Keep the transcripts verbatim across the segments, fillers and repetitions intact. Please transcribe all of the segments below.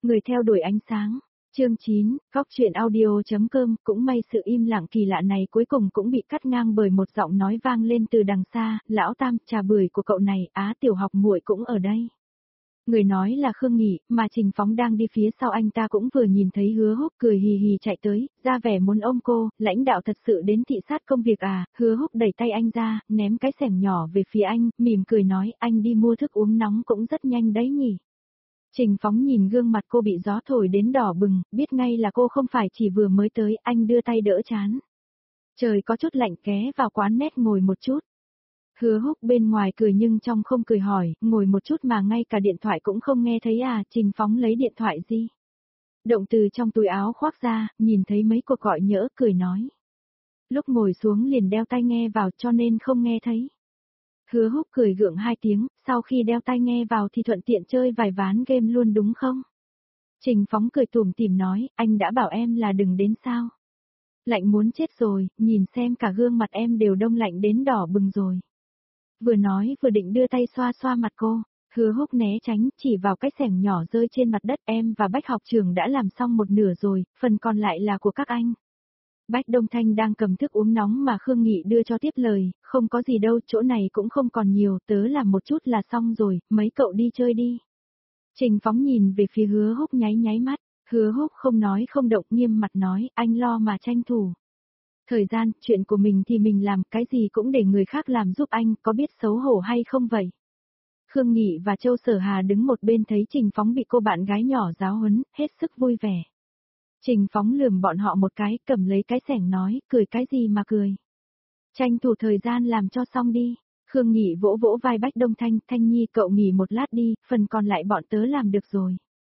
Người theo đuổi ánh sáng. Chương chín, Góc truyện audio.com. Cũng may sự im lặng kỳ lạ này cuối cùng cũng bị cắt ngang bởi một giọng nói vang lên từ đằng xa. Lão Tam, trà bưởi của cậu này, Á tiểu học muội cũng ở đây. Người nói là Khương Nghị, mà Trình Phóng đang đi phía sau anh ta cũng vừa nhìn thấy Hứa Húc cười hì hì chạy tới, ra vẻ muốn ôm cô. Lãnh đạo thật sự đến thị sát công việc à? Hứa Húc đẩy tay anh ra, ném cái xẻng nhỏ về phía anh, mỉm cười nói, anh đi mua thức uống nóng cũng rất nhanh đấy nhỉ. Trình Phóng nhìn gương mặt cô bị gió thổi đến đỏ bừng, biết ngay là cô không phải chỉ vừa mới tới, anh đưa tay đỡ chán. Trời có chút lạnh, ghé vào quán nét ngồi một chút. Hứa Húc bên ngoài cười nhưng trong không cười hỏi, ngồi một chút mà ngay cả điện thoại cũng không nghe thấy à? Trình Phóng lấy điện thoại gì? Động từ trong túi áo khoác ra, nhìn thấy mấy cuộc gọi nhỡ, cười nói. Lúc ngồi xuống liền đeo tai nghe vào cho nên không nghe thấy. Hứa Húc cười gượng hai tiếng, sau khi đeo tai nghe vào thì thuận tiện chơi vài ván game luôn đúng không? Trình Phóng cười tủm tỉm nói, anh đã bảo em là đừng đến sao? Lạnh muốn chết rồi, nhìn xem cả gương mặt em đều đông lạnh đến đỏ bừng rồi. Vừa nói vừa định đưa tay xoa xoa mặt cô, Hứa Húc né tránh, chỉ vào cái xẻng nhỏ rơi trên mặt đất. Em và Bách học trưởng đã làm xong một nửa rồi, phần còn lại là của các anh. Bách Đông Thanh đang cầm thức uống nóng mà Khương Nghị đưa cho tiếp lời, không có gì đâu, chỗ này cũng không còn nhiều, tớ làm một chút là xong rồi, mấy cậu đi chơi đi. Trình Phóng nhìn về phía Hứa Húc nháy nháy mắt, Hứa Húc không nói không động, nghiêm mặt nói, anh lo mà tranh thủ. Thời gian, chuyện của mình thì mình làm, cái gì cũng để người khác làm giúp anh, có biết xấu hổ hay không vậy? Khương Nghị và Châu Sở Hà đứng một bên thấy Trình Phóng bị cô bạn gái nhỏ giáo huấn, hết sức vui vẻ. Trình Phóng lườm bọn họ một cái, cầm lấy cái xẻng nói, cười cái gì mà cười. Tranh thủ thời gian làm cho xong đi. Khương Nghị vỗ vỗ vai Bách Đông Thanh, Thanh Nhi cậu nghỉ một lát đi, phần còn lại bọn tớ làm được rồi.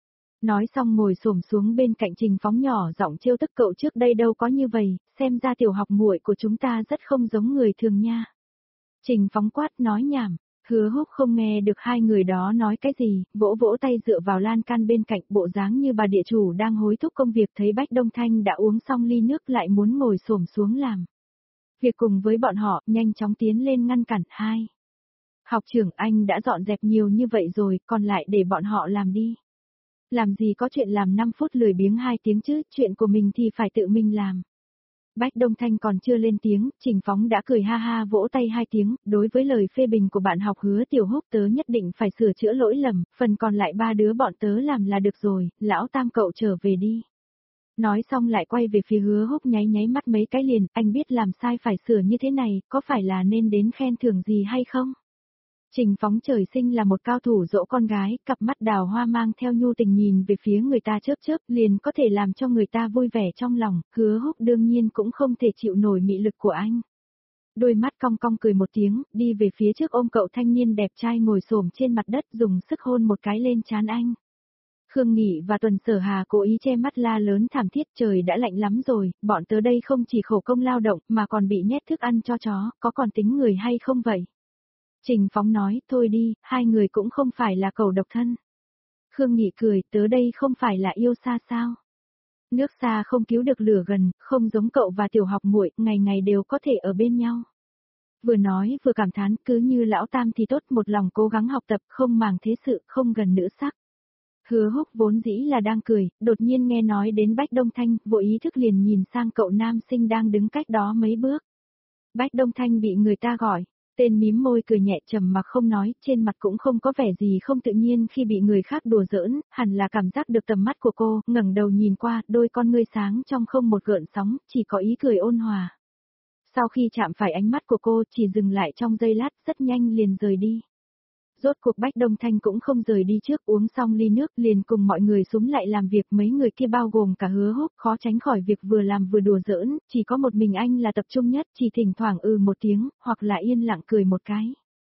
Nói xong ngồi xổm xuống bên cạnh Trình Phóng nhỏ giọng trêu tức, cậu trước đây đâu có như vậy, xem ra tiểu học muội của chúng ta rất không giống người thường nha. Trình Phóng quát nói nhảm. Hứa Húc không nghe được hai người đó nói cái gì, vỗ vỗ tay dựa vào lan can bên cạnh, bộ dáng như bà địa chủ đang hối thúc công việc. Thấy Bách Đông Thanh đã uống xong ly nước lại muốn ngồi xổm xuống làm việc cùng với bọn họ, nhanh chóng tiến lên ngăn cản. Hai. Học trưởng, anh đã dọn dẹp nhiều như vậy rồi, còn lại để bọn họ làm đi. Làm gì có chuyện làm năm phút lười biếng hai tiếng chứ, chuyện của mình thì phải tự mình làm. Bách Đông Thanh còn chưa lên tiếng, Trình Phóng đã cười ha ha vỗ tay hai tiếng, đối với lời phê bình của bạn học Hứa Tiểu Húc, tớ nhất định phải sửa chữa lỗi lầm, phần còn lại ba đứa bọn tớ làm là được rồi, lão Tam cậu trở về đi. Nói xong lại quay về phía Hứa Húc nháy nháy mắt mấy cái liền, anh biết làm sai phải sửa như thế này, có phải là nên đến khen thưởng gì hay không? Trình Phóng trời sinh là một cao thủ dỗ con gái, cặp mắt đào hoa mang theo nhu tình nhìn về phía người ta chớp chớp, liền có thể làm cho người ta vui vẻ trong lòng. Hứa Húc đương nhiên cũng không thể chịu nổi mị lực của anh. Đôi mắt cong cong cười một tiếng, đi về phía trước ôm cậu thanh niên đẹp trai ngồi xổm trên mặt đất, dùng sức hôn một cái lên trán anh. Khương Nghị và Tuần Sở Hà cố ý che mắt la lớn thảm thiết, trời đã lạnh lắm rồi, bọn tớ đây không chỉ khổ công lao động mà còn bị nhét thức ăn cho chó, có còn tính người hay không vậy? Trình Phóng nói, thôi đi, hai người cũng không phải là cẩu độc thân. Khương Nghị cười, tớ đây không phải là yêu xa sao? Nước xa không cứu được lửa gần, không giống cậu và tiểu học muội, ngày ngày đều có thể ở bên nhau. Vừa nói vừa cảm thán, cứ như lão Tam thì tốt, một lòng cố gắng học tập, không màng thế sự, không gần nữ sắc. Hứa Húc vốn dĩ là đang cười, đột nhiên nghe nói đến Bách Đông Thanh, vô ý thức liền nhìn sang cậu nam sinh đang đứng cách đó mấy bước. Bách Đông Thanh bị người ta gọi. Tên mím môi cười nhẹ trầm mặc không nói, trên mặt cũng không có vẻ gì không tự nhiên khi bị người khác đùa giỡn, hẳn là cảm giác được tầm mắt của cô, ngẩng đầu nhìn qua, đôi con ngươi sáng trong không một gợn sóng, chỉ có ý cười ôn hòa. Sau khi chạm phải ánh mắt của cô, chỉ dừng lại trong giây lát, rất nhanh liền rời đi. Rốt cuộc Bách Đông Thanh cũng không rời đi trước, uống xong ly nước liền cùng mọi người xúm lại làm việc, mấy người kia bao gồm cả Hứa Húc, khó tránh khỏi việc vừa làm vừa đùa giỡn, chỉ có một mình anh là tập trung nhất, chỉ thỉnh thoảng ừ một tiếng, hoặc là yên lặng cười một cái.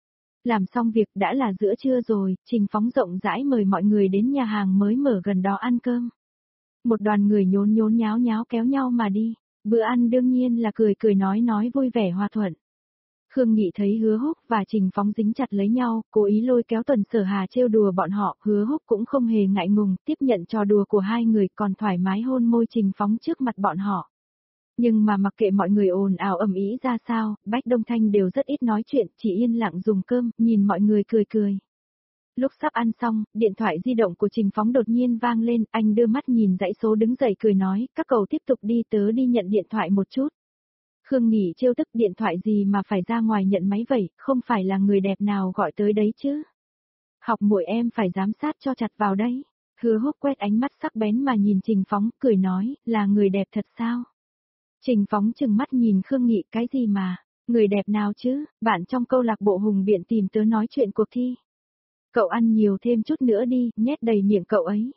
Làm xong việc đã là giữa trưa rồi, Trình Phóng rộng rãi mời mọi người đến nhà hàng mới mở gần đó ăn cơm. Một đoàn người nhốn nhốn nháo nháo kéo nhau mà đi, bữa ăn đương nhiên là cười cười nói nói vui vẻ hòa thuận. Khương Nghị thấy Hứa Húc và Trình Phóng dính chặt lấy nhau, cố ý lôi kéo Tuần Sở Hà trêu đùa bọn họ, Hứa Húc cũng không hề ngại ngùng, tiếp nhận trò đùa của hai người, còn thoải mái hôn môi Trình Phóng trước mặt bọn họ. Nhưng mà mặc kệ mọi người ồn ào ầm ĩ ra sao, Bách Đông Thanh đều rất ít nói chuyện, chỉ yên lặng dùng cơm, nhìn mọi người cười cười. Lúc sắp ăn xong, điện thoại di động của Trình Phóng đột nhiên vang lên, anh đưa mắt nhìn dãy số đứng dậy cười nói, các cậu tiếp tục đi, tớ đi nhận điện thoại một chút. Khương Nghị trêu tức, điện thoại gì mà phải ra ngoài nhận máy vậy, không phải là người đẹp nào gọi tới đấy chứ. Học muội em phải giám sát cho chặt vào đấy. Hứa Húc quét ánh mắt sắc bén mà nhìn Trình Phóng, cười nói, là người đẹp thật sao? Trình Phóng trừng mắt nhìn Khương Nghị, cái gì mà, người đẹp nào chứ, bạn trong câu lạc bộ Hùng Biện tìm tớ nói chuyện cuộc thi. Cậu ăn nhiều thêm chút nữa đi, nhét đầy miệng cậu ấy.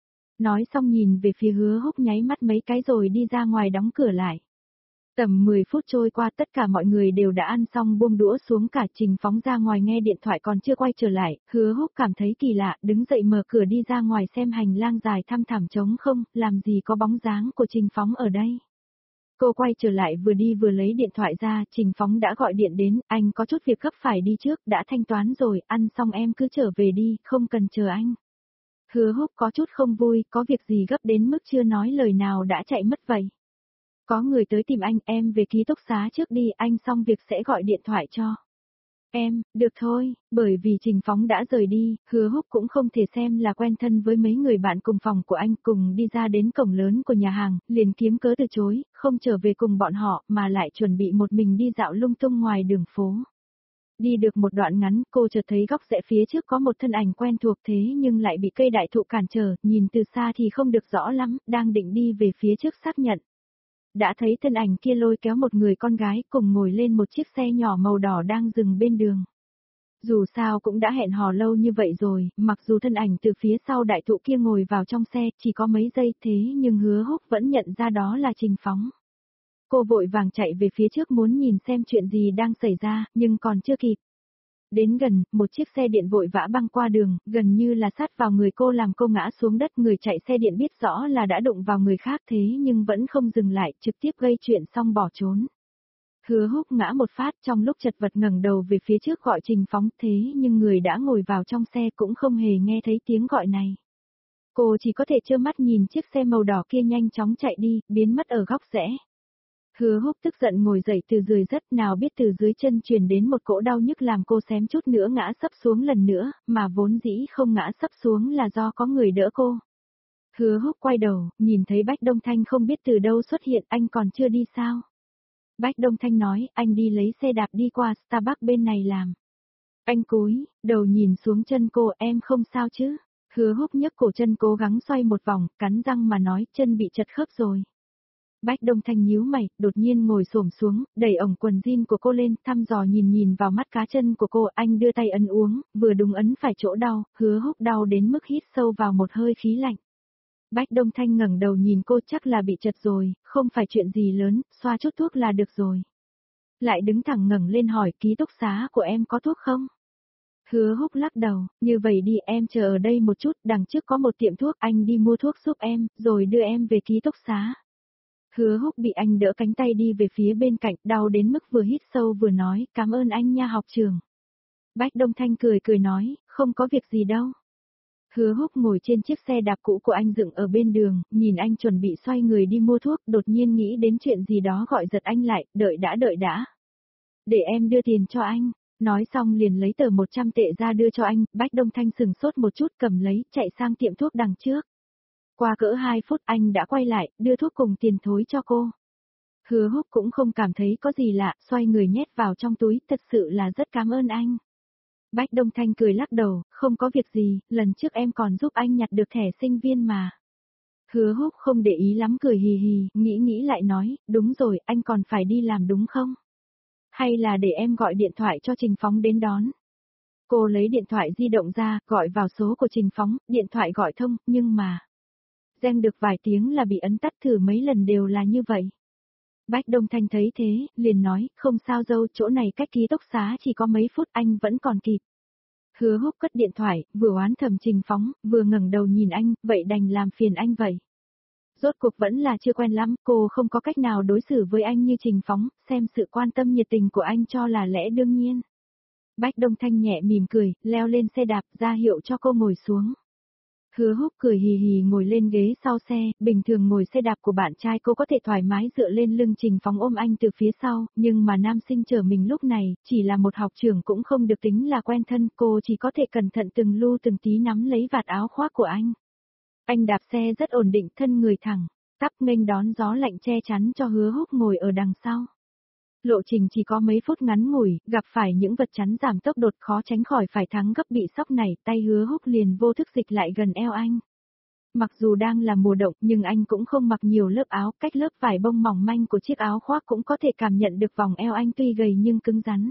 Nói xong nhìn về phía Hứa Húc nháy mắt mấy cái rồi đi ra ngoài đóng cửa lại. Tầm mười phút trôi qua, tất cả mọi người đều đã ăn xong buông đũa xuống, cả Trình Phóng ra ngoài nghe điện thoại còn chưa quay trở lại, Hứa Húc cảm thấy kỳ lạ, đứng dậy mở cửa đi ra ngoài xem hành lang dài thăm thẳm trống không, làm gì có bóng dáng của Trình Phóng ở đây. Cô quay trở lại vừa đi vừa lấy điện thoại ra, Trình Phóng đã gọi điện đến, anh có chút việc gấp phải đi trước, đã thanh toán rồi, ăn xong em cứ trở về đi, không cần chờ anh. Hứa Húc có chút không vui, có việc gì gấp đến mức chưa nói lời nào đã chạy mất vậy. Có người tới tìm anh, em về ký túc xá trước đi, anh xong việc sẽ gọi điện thoại cho em. Được thôi, bởi vì Trình Phóng đã rời đi, Hứa Húc cũng không thể xem là quen thân với mấy người bạn cùng phòng của anh, cùng đi ra đến cổng lớn của nhà hàng, liền kiếm cớ từ chối, không trở về cùng bọn họ, mà lại chuẩn bị một mình đi dạo lung tung ngoài đường phố. Đi được một đoạn ngắn, cô chợt thấy góc rẽ phía trước có một thân ảnh quen thuộc, thế nhưng lại bị cây đại thụ cản trở, nhìn từ xa thì không được rõ lắm, đang định đi về phía trước xác nhận. Đã thấy thân ảnh kia lôi kéo một người con gái cùng ngồi lên một chiếc xe nhỏ màu đỏ đang dừng bên đường. Dù sao cũng đã hẹn hò lâu như vậy rồi, mặc dù thân ảnh từ phía sau đại thụ kia ngồi vào trong xe chỉ có mấy giây, thế nhưng Hứa Húc vẫn nhận ra đó là Trình Phóng. Cô vội vàng chạy về phía trước muốn nhìn xem chuyện gì đang xảy ra, nhưng còn chưa kịp. Đến gần, một chiếc xe điện vội vã băng qua đường, gần như là sát vào người cô làm cô ngã xuống đất. Người chạy xe điện biết rõ là đã đụng vào người khác thế nhưng vẫn không dừng lại, trực tiếp gây chuyện xong bỏ trốn. Hứa Húc ngã một phát, trong lúc chật vật ngẩng đầu về phía trước gọi Trình Phóng, thế nhưng người đã ngồi vào trong xe cũng không hề nghe thấy tiếng gọi này. Cô chỉ có thể trơ mắt nhìn chiếc xe màu đỏ kia nhanh chóng chạy đi, biến mất ở góc rẽ. Hứa Húc tức giận ngồi dậy từ dưới đất, nào biết từ dưới chân truyền đến một cỗ đau nhức làm cô xém chút nữa ngã sấp xuống lần nữa, mà vốn dĩ không ngã sấp xuống là do có người đỡ cô. Hứa Húc quay đầu, nhìn thấy Bách Đông Thanh không biết từ đâu xuất hiện, anh còn chưa đi sao? Bách Đông Thanh nói, anh đi lấy xe đạp đi qua Starbucks bên này làm. Anh cúi, đầu nhìn xuống chân cô, em không sao chứ? Hứa Húc nhấc cổ chân cố gắng xoay một vòng, cắn răng mà nói, chân bị chật khớp rồi. Bách Đông Thanh nhíu mày, đột nhiên ngồi xổm xuống, đẩy ống quần jean của cô lên, thăm dò nhìn nhìn vào mắt cá chân của cô, anh đưa tay ấn uống, vừa đúng ấn phải chỗ đau, Hứa Húc đau đến mức hít sâu vào một hơi khí lạnh. Bách Đông Thanh ngẩng đầu nhìn cô, chắc là bị chật rồi, không phải chuyện gì lớn, xoa chút thuốc là được rồi. Lại đứng thẳng ngẩng lên hỏi, ký túc xá của em có thuốc không? Hứa Húc lắc đầu, như vậy đi, em chờ ở đây một chút, đằng trước có một tiệm thuốc, anh đi mua thuốc giúp em, rồi đưa em về ký túc xá. Hứa Húc bị anh đỡ cánh tay đi về phía bên cạnh, đau đến mức vừa hít sâu vừa nói, cảm ơn anh nha học trưởng. Bách Đông Thanh cười cười nói, không có việc gì đâu. Hứa Húc ngồi trên chiếc xe đạp cũ của anh dựng ở bên đường, nhìn anh chuẩn bị xoay người đi mua thuốc, đột nhiên nghĩ đến chuyện gì đó gọi giật anh lại, đợi đã đợi đã. Để em đưa tiền cho anh. Nói xong liền lấy tờ một trăm tệ ra đưa cho anh, Bách Đông Thanh sừng sốt một chút cầm lấy, chạy sang tiệm thuốc đằng trước. Qua cỡ hai phút anh đã quay lại, đưa thuốc cùng tiền thối cho cô. Hứa Húc cũng không cảm thấy có gì lạ, xoay người nhét vào trong túi, thật sự là rất cảm ơn anh. Bách Đông Thanh cười lắc đầu, không có việc gì, lần trước em còn giúp anh nhặt được thẻ sinh viên mà. Hứa Húc không để ý lắm cười hì hì, nghĩ nghĩ lại nói, đúng rồi, anh còn phải đi làm đúng không? Hay là để em gọi điện thoại cho Trình Phóng đến đón? Cô lấy điện thoại di động ra, gọi vào số của Trình Phóng, điện thoại gọi thông, nhưng mà... Reng được vài tiếng là bị ấn tắt, thử mấy lần đều là như vậy. Bách Đông Thanh thấy thế, liền nói, không sao dâu, chỗ này cách ký túc xá chỉ có mấy phút, anh vẫn còn kịp. Hứa Húc cất điện thoại, vừa oán thầm Trình Phóng, vừa ngẩng đầu nhìn anh, vậy đành làm phiền anh vậy. Rốt cuộc vẫn là chưa quen lắm, cô không có cách nào đối xử với anh như Trình Phóng, xem sự quan tâm nhiệt tình của anh cho là lẽ đương nhiên. Bách Đông Thanh nhẹ mỉm cười, leo lên xe đạp ra hiệu cho cô ngồi xuống. Hứa Húc cười hì hì ngồi lên ghế sau xe, bình thường ngồi xe đạp của bạn trai cô có thể thoải mái dựa lên lưng Trình Phóng ôm anh từ phía sau, nhưng mà nam sinh chở mình lúc này, chỉ là một học trưởng cũng không được tính là quen thân, cô chỉ có thể cẩn thận từng lu từng tí nắm lấy vạt áo khoác của anh. Anh đạp xe rất ổn định, thân người thẳng, tắp nghênh đón gió lạnh che chắn cho Hứa Húc ngồi ở đằng sau. Lộ trình chỉ có mấy phút ngắn ngủi, gặp phải những vật chắn giảm tốc đột khó tránh khỏi phải thắng gấp bị sóc này, tay Hứa Húc liền vô thức dịch lại gần eo anh. Mặc dù đang là mùa đông nhưng anh cũng không mặc nhiều lớp áo, cách lớp vải bông mỏng manh của chiếc áo khoác cũng có thể cảm nhận được vòng eo anh tuy gầy nhưng cứng rắn.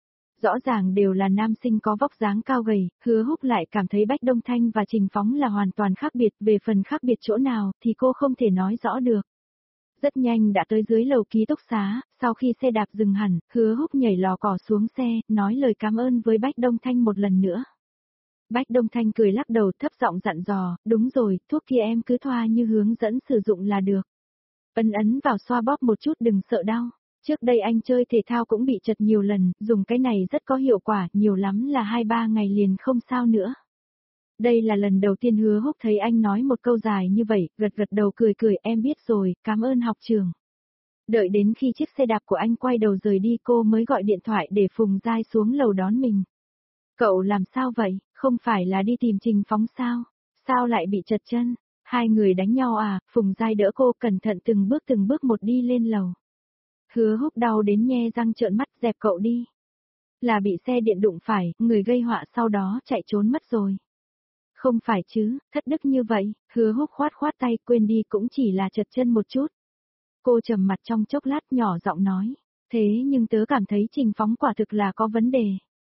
Rõ ràng đều là nam sinh có vóc dáng cao gầy, Hứa Húc lại cảm thấy Bách Đông Thanh và Trình Phóng là hoàn toàn khác biệt, về phần khác biệt chỗ nào thì cô không thể nói rõ được. Rất nhanh đã tới dưới lầu ký túc xá, sau khi xe đạp dừng hẳn, Hứa Húc nhảy lò cỏ xuống xe, nói lời cảm ơn với Bách Đông Thanh một lần nữa. Bách Đông Thanh cười lắc đầu thấp giọng dặn dò, đúng rồi, thuốc kia em cứ thoa như hướng dẫn sử dụng là được. Ấn ấn vào xoa bóp một chút đừng sợ đau. Trước đây anh chơi thể thao cũng bị trật nhiều lần, dùng cái này rất có hiệu quả, nhiều lắm là hai ba ngày liền không sao nữa. Đây là lần đầu tiên Hứa Húc thấy anh nói một câu dài như vậy, gật gật đầu cười cười, em biết rồi, cảm ơn học trường. Đợi đến khi chiếc xe đạp của anh quay đầu rời đi cô mới gọi điện thoại để Phùng Giai xuống lầu đón mình. Cậu làm sao vậy, không phải là đi tìm Trình Phóng sao? Sao lại bị trật chân? Hai người đánh nhau à? Phùng Giai đỡ cô cẩn thận từng bước từng bước một đi lên lầu. Hứa Húc đau đến nhe răng trợn mắt, dẹp cậu đi. Là bị xe điện đụng phải, người gây họa sau đó chạy trốn mất rồi. Không phải chứ, thất đức như vậy, Hứa Húc khoát khoát tay, quên đi, cũng chỉ là trật chân một chút. Cô trầm mặt trong chốc lát nhỏ giọng nói, thế nhưng tớ cảm thấy Trình Phóng quả thực là có vấn đề.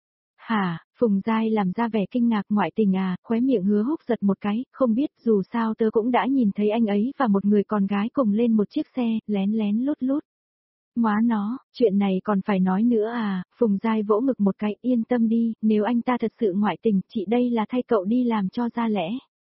Hả, Phùng Giai làm ra vẻ kinh ngạc, ngoại tình à, khóe miệng Hứa Húc giật một cái, không biết, dù sao tớ cũng đã nhìn thấy anh ấy và một người con gái cùng lên một chiếc xe, lén lén lút lút. Móa nó, chuyện này còn phải nói nữa à, Phùng Giai vỗ ngực một cái, yên tâm đi, nếu anh ta thật sự ngoại tình, chị đây là thay cậu đi làm cho ra lẽ.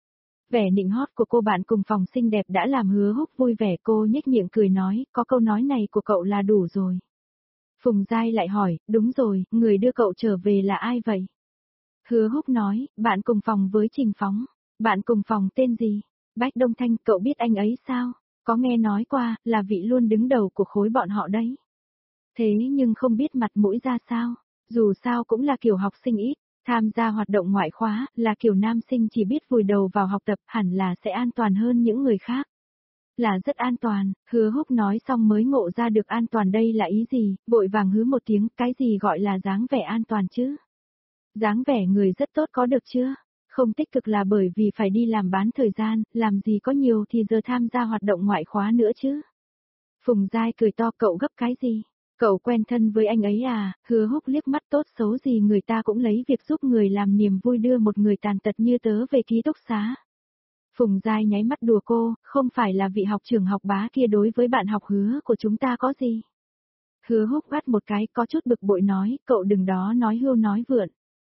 Vẻ nịnh hót của cô bạn cùng phòng xinh đẹp đã làm Hứa Húc vui vẻ, cô nhếch miệng cười nói, có câu nói này của cậu là đủ rồi. Phùng Giai lại hỏi, đúng rồi, người đưa cậu trở về là ai vậy? Hứa Húc nói, bạn cùng phòng với Trình Phóng. Bạn cùng phòng tên gì? Bách Đông Thanh, cậu biết anh ấy sao? Có nghe nói qua, là vị luôn đứng đầu của khối bọn họ đấy. Thế nhưng không biết mặt mũi ra sao, dù sao cũng là kiểu học sinh ít, tham gia hoạt động ngoại khóa, là kiểu nam sinh chỉ biết vùi đầu vào học tập, hẳn là sẽ an toàn hơn những người khác. Là rất an toàn, Hứa Húc nói xong mới ngộ ra được an toàn đây là ý gì, vội vàng hứ một tiếng, cái gì gọi là dáng vẻ an toàn chứ? Dáng vẻ người rất tốt có được chưa? Không tích cực là bởi vì phải đi làm bán thời gian, làm gì có nhiều thì giờ tham gia hoạt động ngoại khóa nữa chứ. Phùng Giai cười to, cậu gấp cái gì? Cậu quen thân với anh ấy à? Hứa Húc liếc mắt, tốt xấu gì người ta cũng lấy việc giúp người làm niềm vui đưa một người tàn tật như tớ về ký túc xá. Phùng Giai nháy mắt đùa cô, không phải là vị học trưởng học bá kia đối với bạn học Hứa của chúng ta có gì. Hứa Húc gắt một cái, có chút bực bội nói, cậu đừng đó nói hưu nói vượn.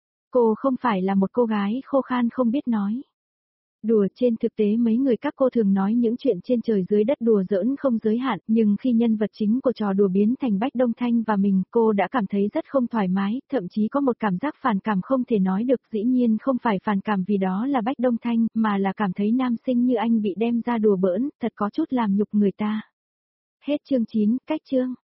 Cô không phải là một cô gái khô khan không biết nói. Đùa, trên thực tế mấy người các cô thường nói những chuyện trên trời dưới đất đùa giỡn không giới hạn, nhưng khi nhân vật chính của trò đùa biến thành Bách Đông Thanh và mình, cô đã cảm thấy rất không thoải mái, thậm chí có một cảm giác phản cảm không thể nói được, dĩ nhiên không phải phản cảm vì đó là Bách Đông Thanh, mà là cảm thấy nam sinh như anh bị đem ra đùa bỡn, thật có chút làm nhục người ta. Hết chương chín, cách chương.